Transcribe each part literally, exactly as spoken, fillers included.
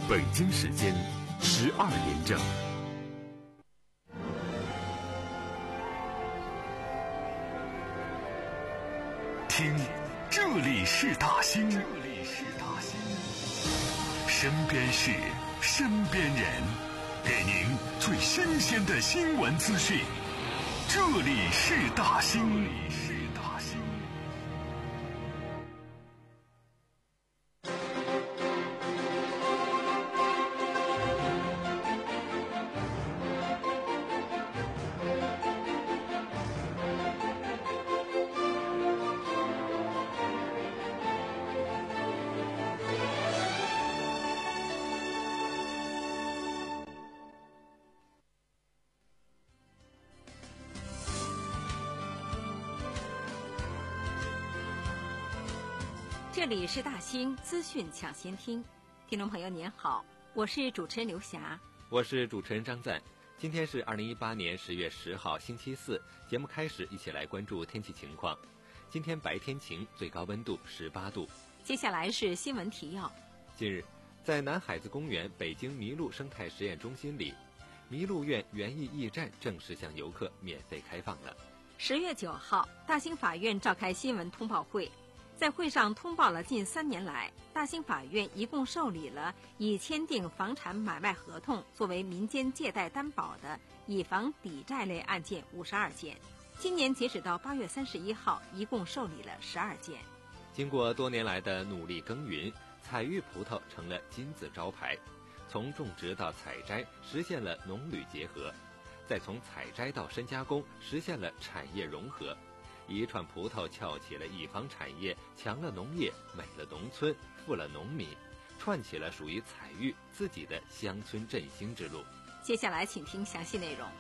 北京时间十二点整。听，这里是大兴，这里是大兴，身边事，身边人，给您最新鲜的新闻资讯。这里是大兴，这里是大兴。 这里是大兴资讯抢先听，听众朋友您好，我是主持人刘霞， 我是主持人张赞。今天是二零一八年十月十号星期四，节目开始，一起来关注天气情况。今天白天晴，最高温度十八度。 接下来是新闻提要。 近日，在南海子公园北京麋鹿生态实验中心里，麋鹿苑园艺驿站正式向游客免费开放了。 十月九号，大兴法院召开新闻通报会。在会上通报了近三年来，大兴法院一共受理了以签订房产买卖合同作为民间借贷担保的以房抵债类案件五十二件。今年截止到八月三十一号，一共受理了十二件。 经过多年来的努力耕耘，彩玉葡萄成了金字招牌。从种植到采摘，实现了农旅结合；再从采摘到深加工，实现了产业融合。一串葡萄撬起了一方产业，强了农业，美了农村，富了农民，串起了属于彩玉自己的乡村振兴之路。 接下来请听详细内容。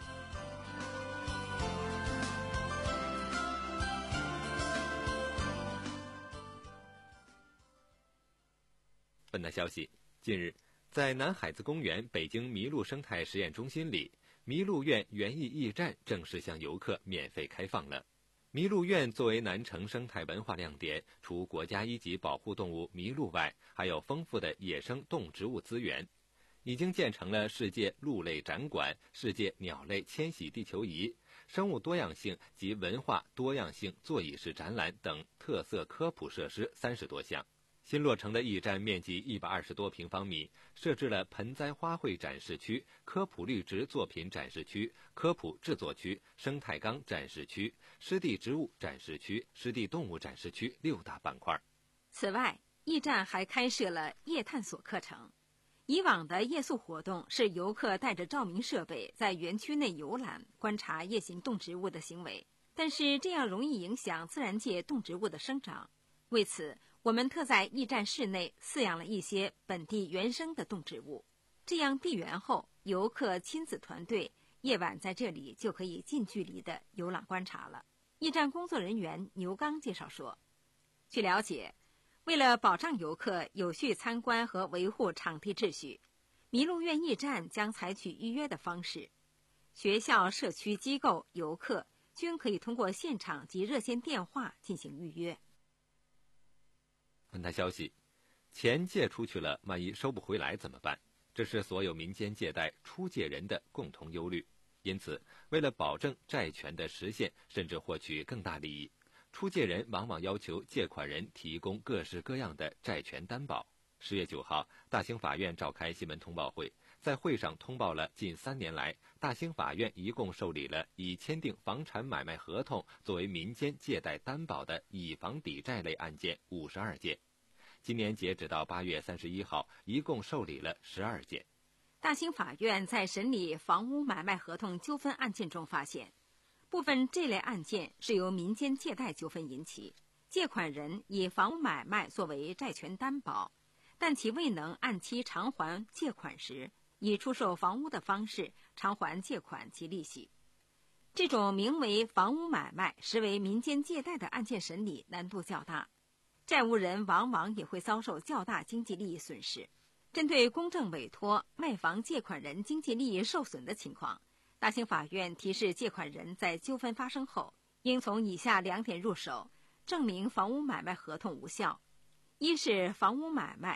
本台消息，近日，在南海子公园北京麋鹿生态实验中心里，麋鹿苑园艺驿站正式向游客免费开放了。麋鹿苑作为南城生态文化亮点，除国家一级保护动物麋鹿外，还有丰富的野生动植物资源，已经建成了世界鹿类展馆、世界鸟类迁徙地球仪、生物多样性及文化多样性座椅式展览等特色科普设施三十多项。新落成的驿站面积一百二十多平方米，设置了盆栽花卉展示区、科普绿植作品展示区、科普制作区、生态缸展示区、湿地植物展示区、湿地动物展示区六大板块。 此外，驿站还开设了夜探索课程。以往的夜宿活动是游客带着照明设备在园区内游览，观察夜行动植物的行为，但是这样容易影响自然界动植物的生长。为此，我们特在驿站室内饲养了一些本地原生的动植物，这样闭园后，游客亲子团队夜晚在这里就可以近距离的游览观察了。驿站工作人员牛刚介绍说，据了解，为了保障游客有序参观和维护场地秩序，麋鹿苑驿站将采取预约的方式，学校、社区机构、游客均可以通过现场及热线电话进行预约。 本台消息，钱借出去了，万一收不回来怎么办？这是所有民间借贷出借人的共同忧虑。因此，为了保证债权的实现，甚至获取更大利益，出借人往往要求借款人提供各式各样的债权担保。十月九号，大兴法院召开新闻通报会，在会上通报了近三年来，大兴法院一共受理了以签订房产买卖合同作为民间借贷担保的以房抵债类案件五十二件。今年截止到八月三十一号，一共受理了十二件。 大兴法院在审理房屋买卖合同纠纷案件中发现，部分这类案件是由民间借贷纠纷引起，借款人以房屋买卖作为债权担保，但其未能按期偿还借款时，以出售房屋的方式偿还借款及利息。这种名为房屋买卖实为民间借贷的案件审理难度较大，债务人往往也会遭受较大经济利益损失。针对公证委托卖房借款人经济利益受损的情况，大兴法院提示借款人在纠纷发生后，应从以下两点入手，证明房屋买卖合同无效。一是房屋买卖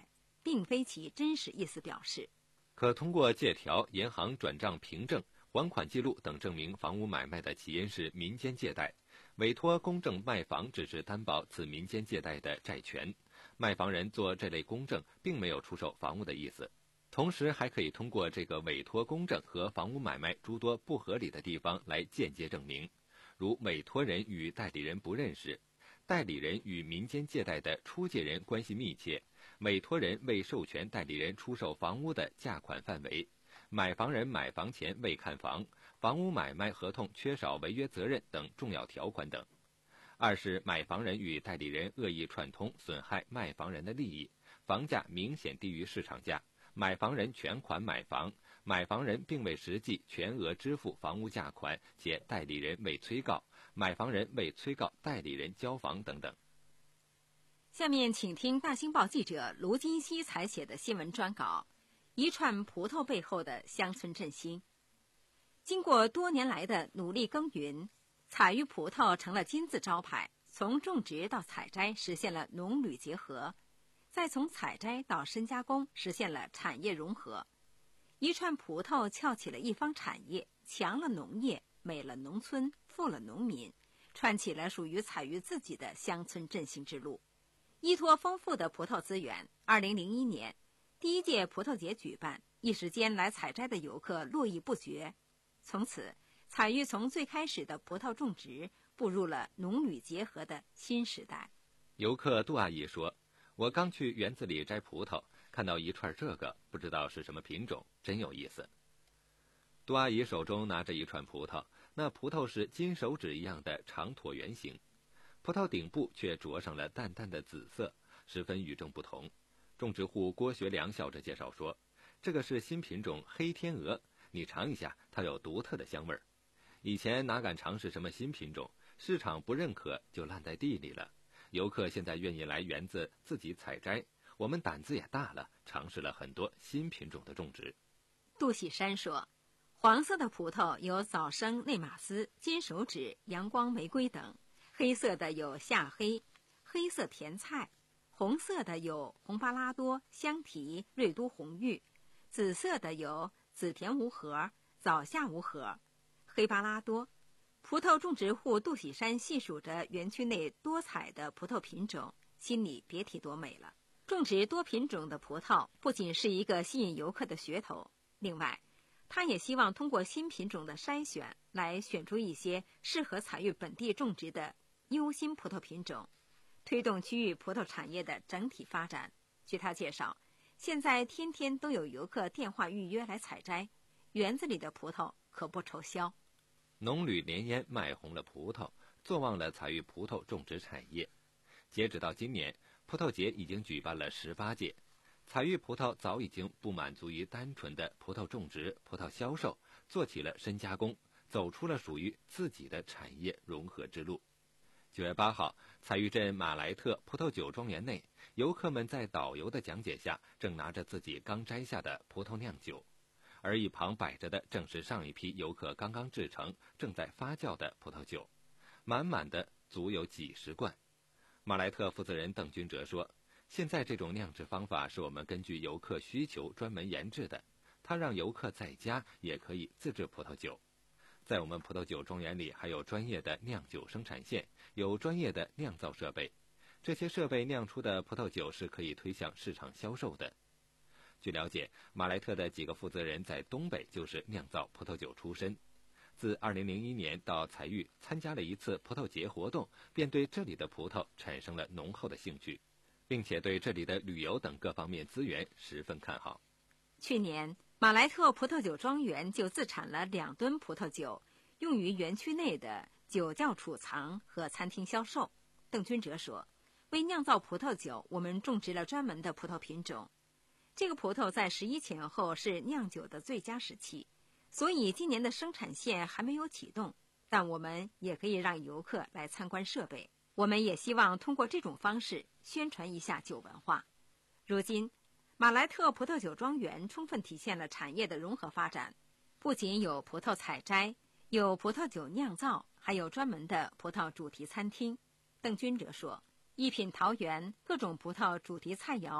并非其真实意思表示。 可通过借条、银行转账凭证、还款记录等证明房屋买卖的起因是民间借贷，委托公证卖房只是担保此民间借贷的债权，卖房人做这类公证并没有出售房屋的意思。同时还可以通过这个委托公证和房屋买卖诸多不合理的地方来间接证明，如委托人与代理人不认识，代理人与民间借贷的出借人关系密切，委托人未授权代理人出售房屋的价款范围，买房人买房前未看房，房屋买卖合同缺少违约责任等重要条款等。二是买房人与代理人恶意串通，损害卖房人的利益，房价明显低于市场价，买房人全款买房，买房人并未实际全额支付房屋价款，且代理人未催告，买房人未催告代理人交房等等。 下面请听大新报记者卢金熙采写的新闻专稿，一串葡萄背后的乡村振兴。经过多年来的努力耕耘，采玉葡萄成了金字招牌，从种植到采摘实现了农旅结合，再从采摘到深加工实现了产业融合。一串葡萄撬起了一方产业，强了农业，美了农村，富了农民，串起了属于采玉自己的乡村振兴之路。依托丰富的葡萄资源，二零零一年第一届葡萄节举办，一时间来采摘的游客络绎不绝。从此，采玉从最开始的葡萄种植步入了农旅结合的新时代。 游客杜阿姨说，我刚去园子里摘葡萄，看到一串这个，不知道是什么品种，真有意思。杜阿姨手中拿着一串葡萄，那葡萄是金手指一样的长椭圆形，葡萄顶部却着上了淡淡的紫色，十分与众不同。种植户郭学良笑着介绍说，这个是新品种黑天鹅，你尝一下，它有独特的香味儿。以前哪敢尝试什么新品种，市场不认可就烂在地里了。游客现在愿意来园子自己采摘，我们胆子也大了，尝试了很多新品种的种植。 杜喜山说，黄色的葡萄有早生内马斯、金手指、阳光玫瑰等，黑色的有夏黑、黑色甜菜，红色的有红巴拉多、香缇、瑞都红玉，紫色的有紫田无核、早夏无核、黑巴拉多。葡萄种植户杜喜山细数着园区内多彩的葡萄品种，心里别提多美了。种植多品种的葡萄不仅是一个吸引游客的噱头，另外他也希望通过新品种的筛选来选出一些适合采玉本地种植的优新葡萄品种，推动区域葡萄产业的整体发展。据他介绍，现在天天都有游客电话预约来采摘，园子里的葡萄可不愁销。 农旅联烟卖红了葡萄，坐旺了采玉葡萄种植产业。截止到今年，葡萄节已经举办了十八届，采玉葡萄早已经不满足于单纯的葡萄种植、葡萄销售，做起了深加工，走出了属于自己的产业融合之路。九月八号，采玉镇马来特葡萄酒庄园内，游客们在导游的讲解下，正拿着自己刚摘下的葡萄酿酒。而一旁摆着的正是上一批游客刚刚制成、正在发酵的葡萄酒，满满的足有几十罐。马来特负责人邓军哲说，现在这种酿制方法是我们根据游客需求专门研制的，它让游客在家也可以自制葡萄酒。在我们葡萄酒庄园里还有专业的酿酒生产线，有专业的酿造设备，这些设备酿出的葡萄酒是可以推向市场销售的。据了解，马来特的几个负责人在东北就是酿造葡萄酒出身，自二零零一年到采玉参加了一次葡萄节活动，便对这里的葡萄产生了浓厚的兴趣，并且对这里的旅游等各方面资源十分看好。 去年，马来特葡萄酒庄园就自产了两吨葡萄酒，用于园区内的酒窖储藏和餐厅销售。邓军哲说，为酿造葡萄酒，我们种植了专门的葡萄品种。这个葡萄在十一前后是酿酒的最佳时期，所以今年的生产线还没有启动，但我们也可以让游客来参观设备。我们也希望通过这种方式宣传一下酒文化。如今，马来特葡萄酒庄园充分体现了产业的融合发展，不仅有葡萄采摘，有葡萄酒酿造，还有专门的葡萄主题餐厅。邓军哲说，一品桃园各种葡萄主题菜肴，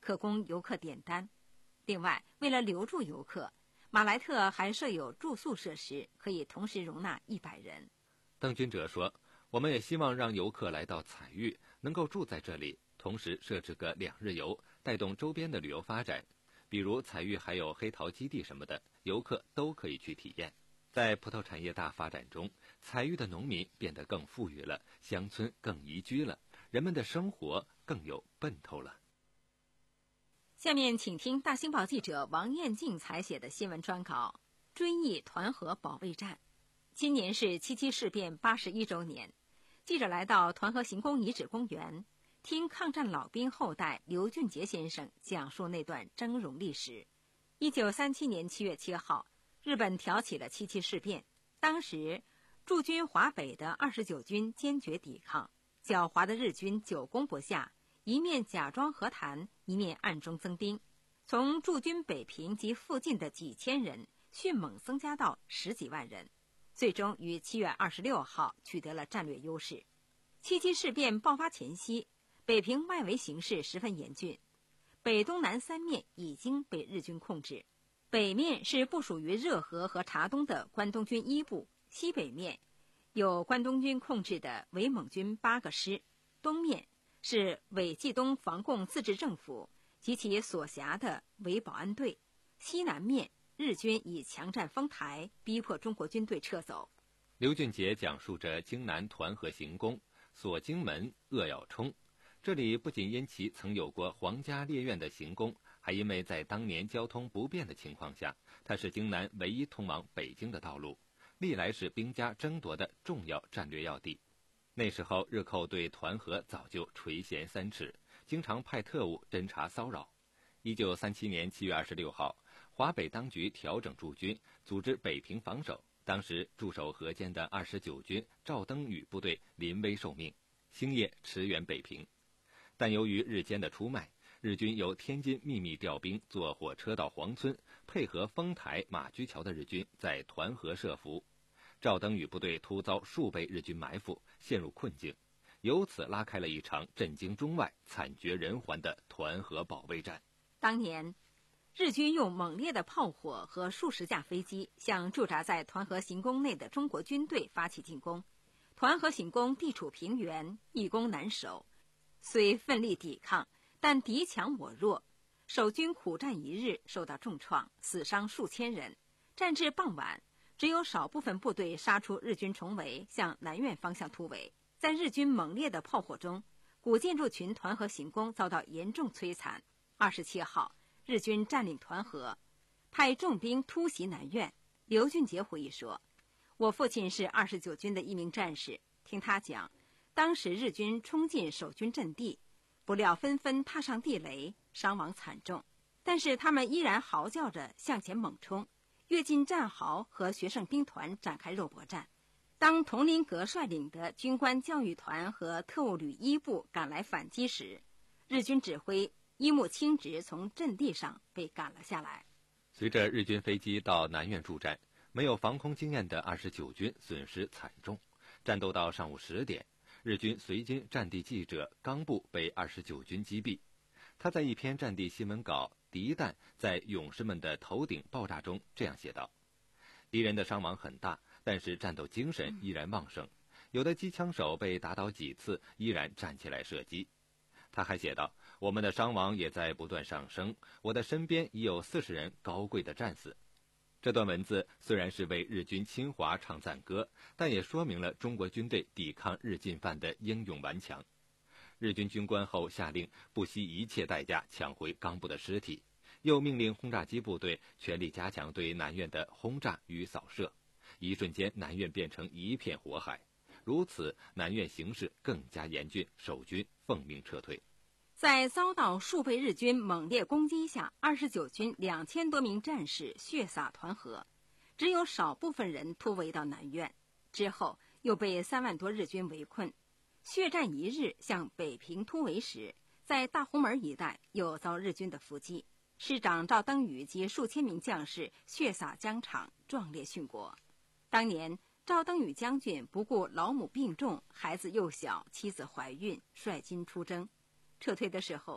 可供游客点单。另外，为了留住游客，马莱特还设有住宿设施，可以同时容纳一百人。 邓君哲说，我们也希望让游客来到彩玉能够住在这里，同时设置个两日游，带动周边的旅游发展。比如彩玉还有黑桃基地什么的，游客都可以去体验。在葡萄产业大发展中，彩玉的农民变得更富裕了，乡村更宜居了，人们的生活更有奔头了。 下面请听大新报记者王艳静采写的新闻专稿《追忆团河保卫战》。今年是七七事变八十一周年，记者来到团河行宫遗址公园，听抗战老兵后代刘俊杰先生讲述那段峥嵘历史。一九三七年七月七号，日本挑起了七七事变，当时驻军华北的二十九军坚决抵抗，狡猾的日军久攻不下，一面假装和谈，一面暗中增兵，从驻军北平及附近的几千人迅猛增加到十几万人，最终于七月二十六号取得了战略优势。七七事变爆发前夕，北平外围形势十分严峻，北东南三面已经被日军控制。北面是部署于热河和察东的关东军一部，西北面有关东军控制的伪蒙军八个师，东面是伪冀东防共自治政府及其所辖的伪保安队，西南面日军以强占丰台，逼迫中国军队撤走。 刘俊杰讲述着京南团河行宫、锁京门、扼要冲。这里不仅因其曾有过皇家猎院的行宫，还因为在当年交通不便的情况下，它是京南唯一通往北京的道路，历来是兵家争夺的重要战略要地。那时候日寇对团河早就垂涎三尺，经常派特务侦察骚扰。一九三七年七月二十六号，华北当局调整驻军，组织北平防守。当时驻守河间的二十九军赵登禹部队临危受命，星夜驰援北平。但由于日间的出卖，日军由天津秘密调兵，坐火车到黄村，配合丰台、马驹桥的日军在团河设伏。赵登禹部队突遭数倍日军埋伏，陷入困境，由此拉开了一场震惊中外、惨绝人寰的团河保卫战。 当年日军用猛烈的炮火和数十架飞机向驻扎在团河行宫内的中国军队发起进攻。团河行宫地处平原，易攻难守，虽奋力抵抗，但敌强我弱，守军苦战一日，受到重创，死伤数千人。战至傍晚，只有少部分部队杀出日军重围，向南苑方向突围。在日军猛烈的炮火中，古建筑群团河行宫遭到严重摧残。二十七号，日军占领团河，派重兵突袭南苑。刘俊杰回忆说，我父亲是二十九军的一名战士，听他讲，当时日军冲进守军阵地，不料纷纷踏上地雷，伤亡惨重，但是他们依然嚎叫着向前猛冲，跃进战壕和学生兵团展开肉搏战。当佟麟阁率领的军官教育团和特务旅一部赶来反击时，日军指挥一木清直从阵地上被赶了下来。 随着日军飞机到南苑驻战，没有防空经验的二十九军损失惨重。战斗到上午十点，日军随军战地记者冈部被二十九军击毙。他在一篇战地新闻稿《敌弹在勇士们的头顶爆炸》中这样写道：敌人的伤亡很大，但是战斗精神依然旺盛，有的机枪手被打倒几次依然站起来射击。他还写道，我们的伤亡也在不断上升，我的身边已有四十人高贵的战死。这段文字虽然是为日军侵华唱赞歌，但也说明了中国军队抵抗日进犯的英勇顽强。日军军官后下令不惜一切代价抢回冈部的尸体，又命令轰炸机部队全力加强对南苑的轰炸与扫射。一瞬间，南苑变成一片火海。如此，南苑形势更加严峻，守军奉命撤退。 在遭到数倍日军猛烈攻击下，二十九军两千多名战士血洒团河，只有少部分人突围到南苑，之后又被三万多日军围困。血战一日向北平突围时，在大红门一带又遭日军的伏击，师长赵登禹及数千名将士血洒疆场，壮烈殉国。当年赵登禹将军不顾老母病重，孩子幼小，妻子怀孕，率军出征。撤退的时候，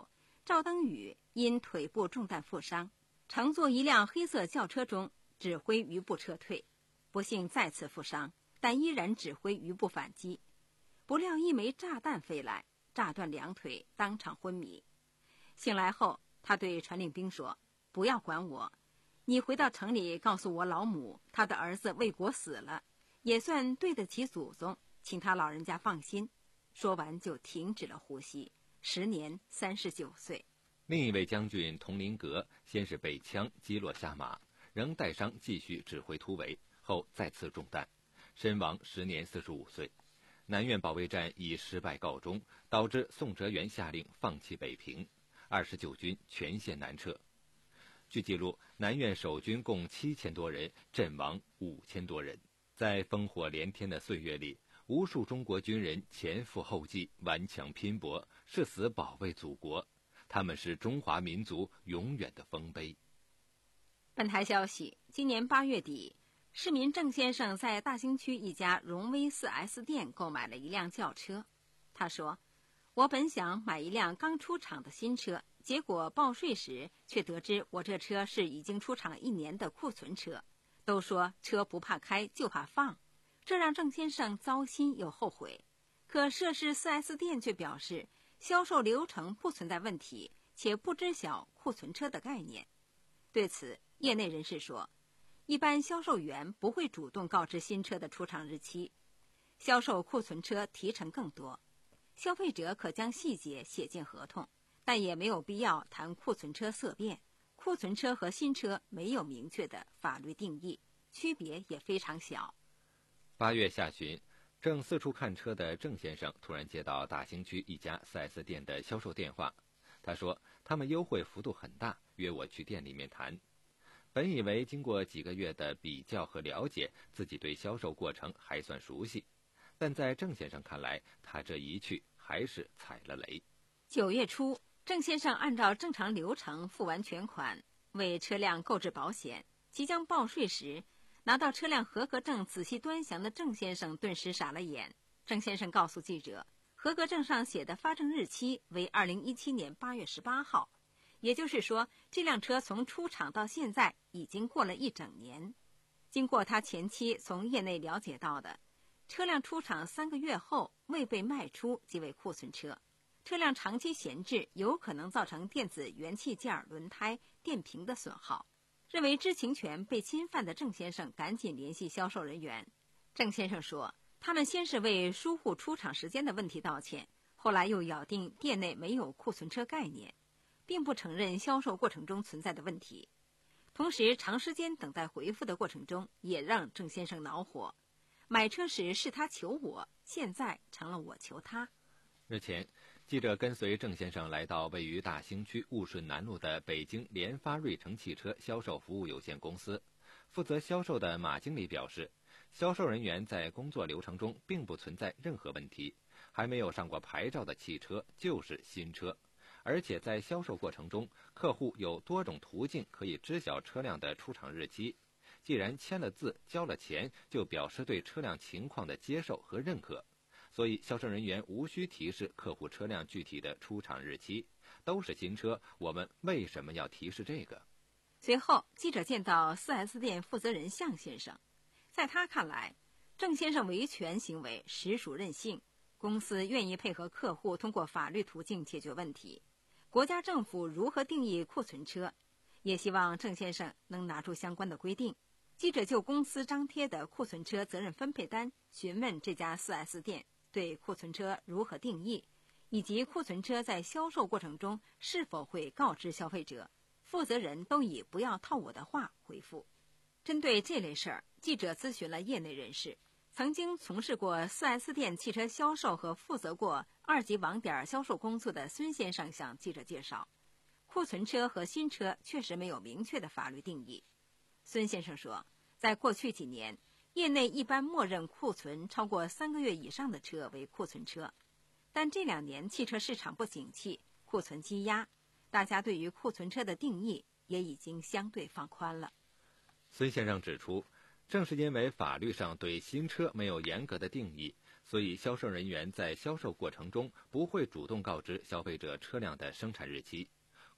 赵登禹因腿部中弹负伤，乘坐一辆黑色轿车中指挥余部撤退，不幸再次负伤，但依然指挥余部反击。不料一枚炸弹飞来，炸断两腿，当场昏迷。醒来后，他对传令兵说：“不要管我，你回到城里告诉我老母，他的儿子为国死了，也算对得起祖宗，请他老人家放心。”说完就停止了呼吸，时年三十九岁。 另一位将军佟麟阁先是被枪击落下马，仍带伤继续指挥突围，后再次中弹，身亡，时年四十五岁。南苑保卫战以失败告终，导致宋哲元下令放弃北平，二十九军全线南撤。据记录，南苑守军共七千多人，阵亡五千多人。在烽火连天的岁月里，无数中国军人前赴后继，顽强拼搏，誓死保卫祖国。他们是中华民族永远的丰碑。 本台消息，今年八月底，市民郑先生在大兴区一家荣威 四 S 店购买了一辆轿车。他说：“我本想买一辆刚出厂的新车，结果报税时却得知我这车是已经出厂一年的库存车。都说车不怕开，就怕放。”这让郑先生糟心又后悔。可涉事 四 S 店却表示，销售流程不存在问题，且不知晓库存车的概念。对此，业内人士说，一般销售员不会主动告知新车的出厂日期，销售库存车提成更多。消费者可将细节写进合同，但也没有必要谈库存车色变。库存车和新车没有明确的法律定义，区别也非常小。 八月下旬，正四处看车的郑先生突然接到大兴区一家 四 S 店的销售电话。他说他们优惠幅度很大，约我去店里面谈。本以为经过几个月的比较和了解，自己对销售过程还算熟悉，但在郑先生看来，他这一去还是踩了雷。 九月初，郑先生按照正常流程付完全款，为车辆购置保险，即将报税时，拿到车辆合格证仔细端详的郑先生顿时傻了眼。郑先生告诉记者，合格证上写的发证日期为二零一七年八月十八号，也就是说，这辆车从出厂到现在已经过了一整年。经过他前期从业内了解到的，车辆出厂三个月后未被卖出即为库存车，车辆长期闲置有可能造成电子元器件、轮胎、电瓶的损耗。认为知情权被侵犯的郑先生赶紧联系销售人员。郑先生说，他们先是为疏忽出厂时间的问题道歉，后来又咬定店内没有库存车概念，并不承认销售过程中存在的问题。同时，长时间等待回复的过程中也让郑先生恼火。买车时是他求我，现在成了我求他。 日前，记者跟随郑先生来到位于大兴区务顺南路的北京联发瑞城汽车销售服务有限公司。负责销售的马经理表示，销售人员在工作流程中并不存在任何问题，还没有上过牌照的汽车就是新车，而且在销售过程中，客户有多种途径可以知晓车辆的出厂日期。既然签了字交了钱，就表示对车辆情况的接受和认可，所以销售人员无需提示客户车辆具体的出厂日期。都是新车，我们为什么要提示这个？ 随后，记者见到 四 S 店负责人向先生，在他看来，郑先生维权行为实属任性，公司愿意配合客户通过法律途径解决问题。国家政府如何定义库存车，也希望郑先生能拿出相关的规定。记者就公司张贴的库存车责任分配单询问这家 四 S 店对库存车如何定义，以及库存车在销售过程中是否会告知消费者。负责人都以不要套我的话回复。针对这类事儿，记者咨询了业内人士，曾经从事过 四 S 店汽车销售和负责过二级网点销售工作的孙先生向记者介绍，库存车和新车确实没有明确的法律定义。孙先生说，在过去几年，业内一般默认库存超过三个月以上的车为库存车，但这两年汽车市场不景气，库存积压，大家对于库存车的定义也已经相对放宽了。 孙先生指出，正是因为法律上对新车没有严格的定义，所以销售人员在销售过程中不会主动告知消费者车辆的生产日期。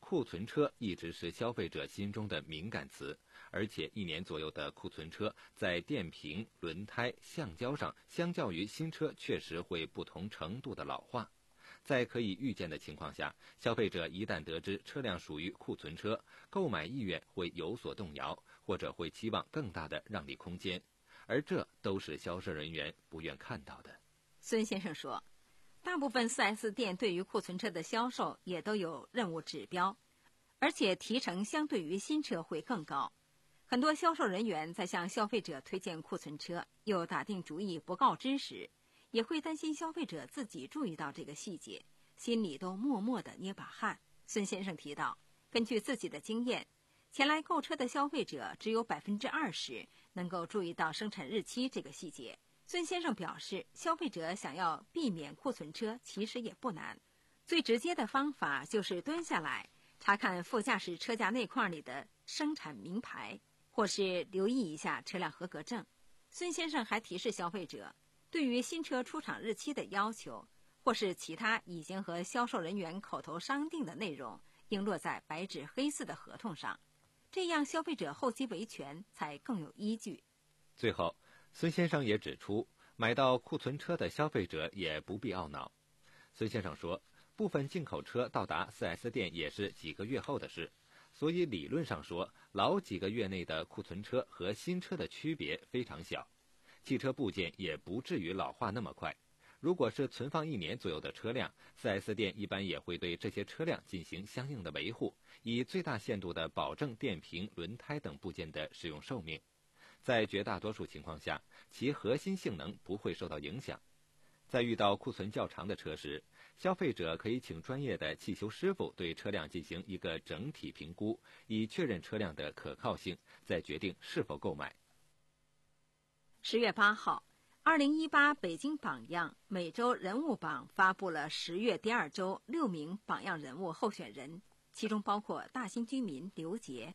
库存车一直是消费者心中的敏感词，而且一年左右的库存车在电瓶、轮胎、橡胶上，相较于新车确实会不同程度的老化。在可以预见的情况下，消费者一旦得知车辆属于库存车，购买意愿会有所动摇，或者会期望更大的让利空间，而这都是销售人员不愿看到的。 孙先生说，大部分 四 S 店对于库存车的销售也都有任务指标，而且提成相对于新车会更高。很多销售人员在向消费者推荐库存车又打定主意不告知时，也会担心消费者自己注意到这个细节，心里都默默地捏把汗。孙先生提到，根据自己的经验，前来购车的消费者只有 百分之二十 能够注意到生产日期这个细节。孙先生表示，消费者想要避免库存车其实也不难，最直接的方法就是蹲下来查看副驾驶车架内框里的生产名牌，或是留意一下车辆合格证。孙先生还提示消费者，对于新车出厂日期的要求，或是其他已经和销售人员口头商定的内容，应落在白纸黑字的合同上，这样消费者后期维权才更有依据。 最后，孙先生也指出，买到库存车的消费者也不必懊恼。孙先生说，部分进口车到达 四 S 店也是几个月后的事，所以理论上说，老几个月内的库存车和新车的区别非常小，汽车部件也不至于老化那么快。如果是存放一年左右的车辆， 四 S 店一般也会对这些车辆进行相应的维护，以最大限度地保证电瓶、轮胎等部件的使用寿命。在绝大多数情况下，其核心性能不会受到影响。在遇到库存较长的车时，消费者可以请专业的汽修师傅对车辆进行一个整体评估，以确认车辆的可靠性，再决定是否购买。 十月八号，二零一八北京榜样每周人物榜发布了十月第二周六名榜样人物候选人，其中包括大兴居民刘杰。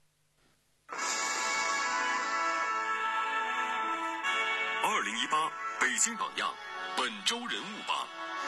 二零一八北京榜样本周人物榜。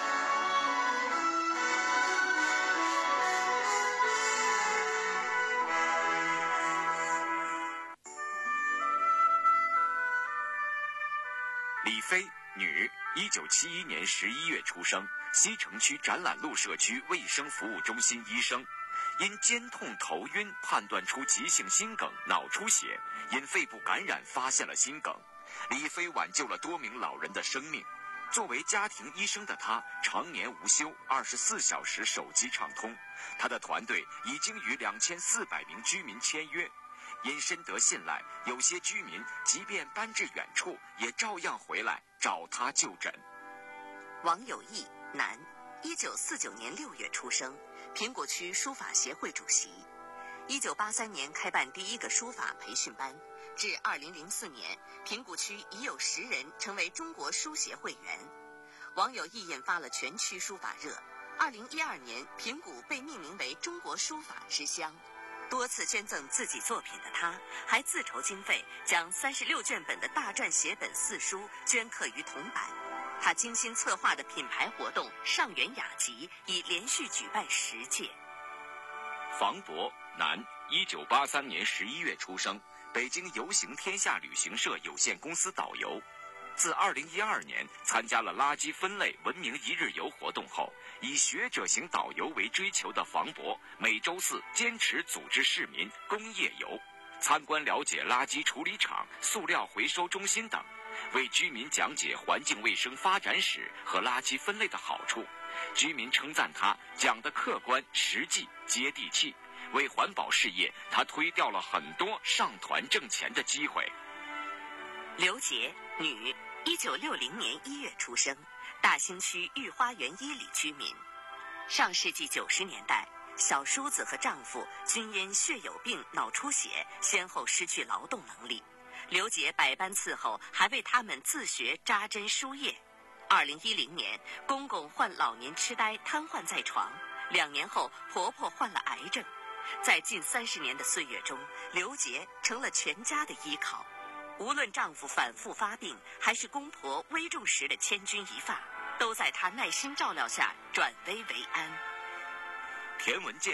李飞，女，一九七一年十一月出生，西城区展览路社区卫生服务中心医生。因肩痛头晕判断出急性心梗脑出血，因肺部感染发现了心梗。李飞挽救了多名老人的生命。作为家庭医生的他，常年无休，二十四小时手机畅通。他的团队已经与两千四百名居民签约。因深得信赖，有些居民即便搬至远处，也照样回来找他就诊。 王有义，男，一九四九年六月出生，苹果区书法协会主席。一九八三年开办第一个书法培训班，至二零零四年，平谷区已有十人成为中国书协会员。王有义引发了全区书法热。二零一二年，平谷被命名为中国书法之乡。多次捐赠自己作品的他，还自筹经费，将三十六卷本的大篆写本四书镌刻于铜板。他精心策划的品牌活动上元雅集已连续举办十届。 房博，男，一九八三年十一月出生，北京游行天下旅行社有限公司导游。自二零一二年参加了垃圾分类文明一日游活动后，以学者型导游为追求的房博，每周四坚持组织市民公夜游，参观了解垃圾处理厂、塑料回收中心等，为居民讲解环境卫生发展史和垃圾分类的好处。居民称赞他讲得客观、实际、接地气。为环保事业，他推掉了很多上团挣钱的机会。 刘杰，女，一九六零年一月出生，大兴区御花园一里居民。上世纪九十年代，小叔子和丈夫均因血友病、脑出血，先后失去劳动能力。刘杰百般伺候，还为他们自学扎针输液。二零一零年，公公患老年痴呆，瘫痪在床。两年后，婆婆患了癌症。在近三十年的岁月中，刘杰成了全家的依靠。无论丈夫反复发病，还是公婆危重时的千钧一发，都在她耐心照料下转危为安。 田文健，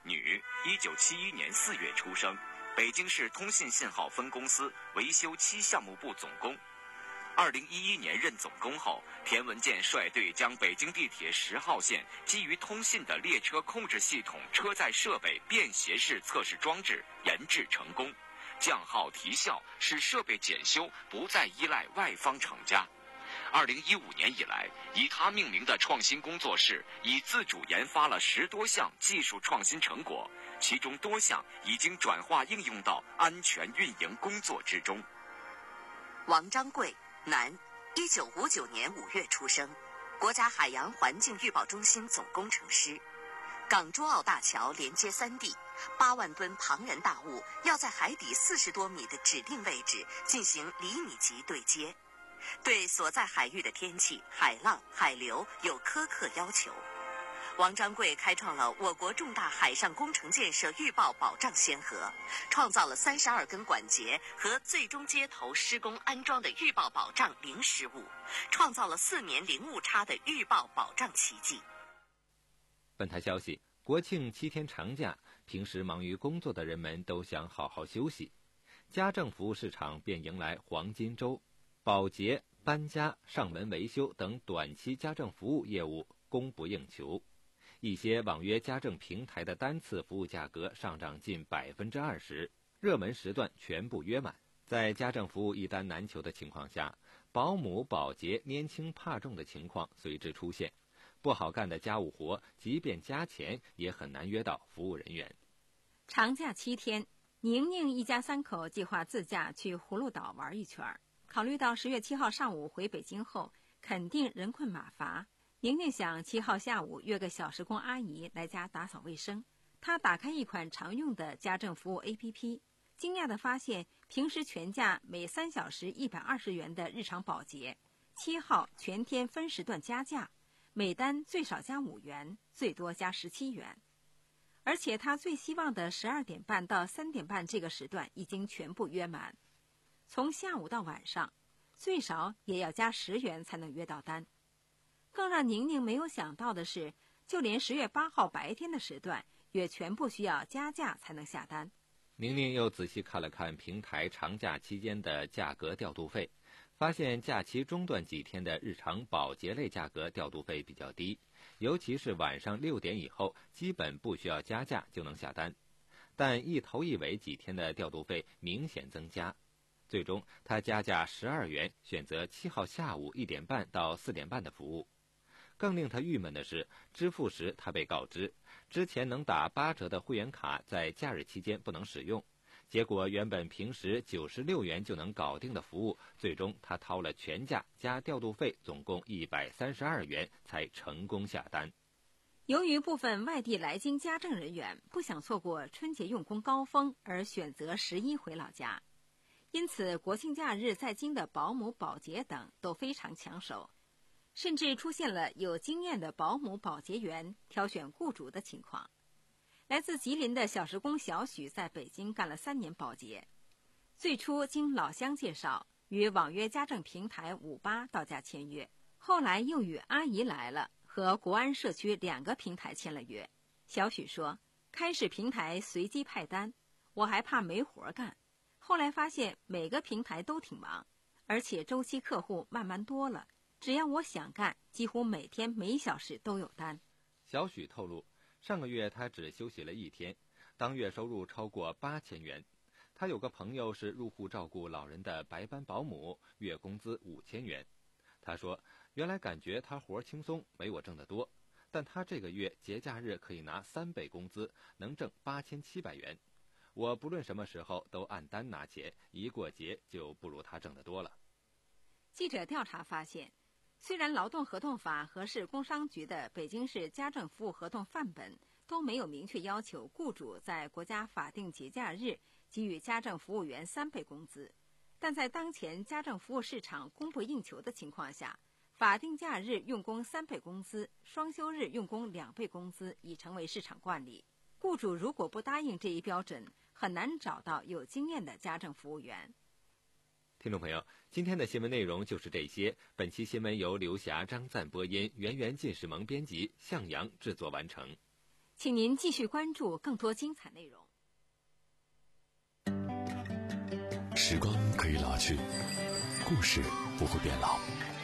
女，一九七一年四月出生，北京市通信信号分公司维修七项目部总工。二零一一年任总工后，田文健率队将北京地铁十号线基于通信的列车控制系统车载设备便携式测试装置研制成功，降耗提效，使设备检修不再依赖外方厂家。二零一五年以来，以他命名的创新工作室已自主研发了十多项技术创新成果，其中多项已经转化应用到安全运营工作之中。 王章贵，男，一九五九年五月出生，国家海洋环境预报中心总工程师。港珠澳大桥连接三地，八万吨庞然大物要在海底四十多米的指定位置进行厘米级对接，对所在海域的天气、海浪、海流有苛刻要求。王章贵开创了我国重大海上工程建设预报保障先河，创造了三十二根管节和最终接头施工安装的预报保障零失误，创造了四年零误差的预报保障奇迹。 本台消息，国庆七天长假，平时忙于工作的人们都想好好休息，家政服务市场便迎来黄金周，保洁、搬家、上门维修等短期家政服务业务供不应求。一些网约家政平台的单次服务价格上涨近百分之二十，热门时段全部约满。在家政服务一单难求的情况下，保姆、保洁拈轻怕重的情况随之出现。不好干的家务活，即便加钱也很难约到服务人员。 长假七天，宁宁一家三口计划自驾去葫芦岛玩一圈。考虑到十月七号上午回北京后肯定人困马乏，宁宁想七号下午约个小时工阿姨来家打扫卫生。她打开一款常用的家政服务 A P P， 惊讶地发现平时全价每三小时一百二十元的日常保洁，七号全天分时段加价，每单最少加五元，最多加十七元。而且她最希望的十二点半到三点半这个时段已经全部约满，从下午到晚上最少也要加十元才能约到单。更让宁宁没有想到的是，就连十月八号白天的时段也全部需要加价才能下单。 宁宁又仔细看了看平台长假期间的价格调度费，发现假期中段几天的日常保洁类价格调度费比较低，尤其是晚上六点以后基本不需要加价就能下单，但一头一尾几天的调度费明显增加。最终他加价十二元，选择七号下午一点半到四点半的服务。更令他郁闷的是，支付时他被告知之前能打八折的会员卡在假日期间不能使用，结果原本平时九十六元就能搞定的服务，最终他掏了全价加调度费，总共一百三十二元才成功下单。 由于部分外地来京家政人员不想错过春节用工高峰，而选择十一回老家，因此国庆假日在京的保姆、保洁等都非常抢手，甚至出现了有经验的保姆、保洁员挑选雇主的情况。来自吉林的小时工小许在北京干了三年保洁，最初经老乡介绍与网约家政平台五八到家签约，后来又与阿姨来了和国安社区两个平台签了约。小许说，开始平台随机派单，我还怕没活干，后来发现每个平台都挺忙，而且周期客户慢慢多了，只要我想干，几乎每天每小时都有单。 小许透露，上个月他只休息了一天，当月收入超过八千元。他有个朋友是入户照顾老人的白班保姆，月工资五千元。他说，原来感觉他活轻松，没我挣得多，但他这个月节假日可以拿三倍工资，能挣八千七百元。我不论什么时候都按单拿钱，一过节就不如他挣得多了。 记者调查发现，虽然劳动合同法和市工商局的北京市家政服务合同范本都没有明确要求雇主在国家法定节假日给予家政服务员三倍工资，但在当前家政服务市场供不应求的情况下，法定假日用工三倍工资，双休日用工两倍工资已成为市场惯例。雇主如果不答应这一标准，很难找到有经验的家政服务员。 听众朋友，今天的新闻内容就是这些。本期新闻由刘霞、张赞播音，圆圆、靳世萌编辑，向阳制作完成。 请您继续关注更多精彩内容。 时光可以老去，故事不会变老。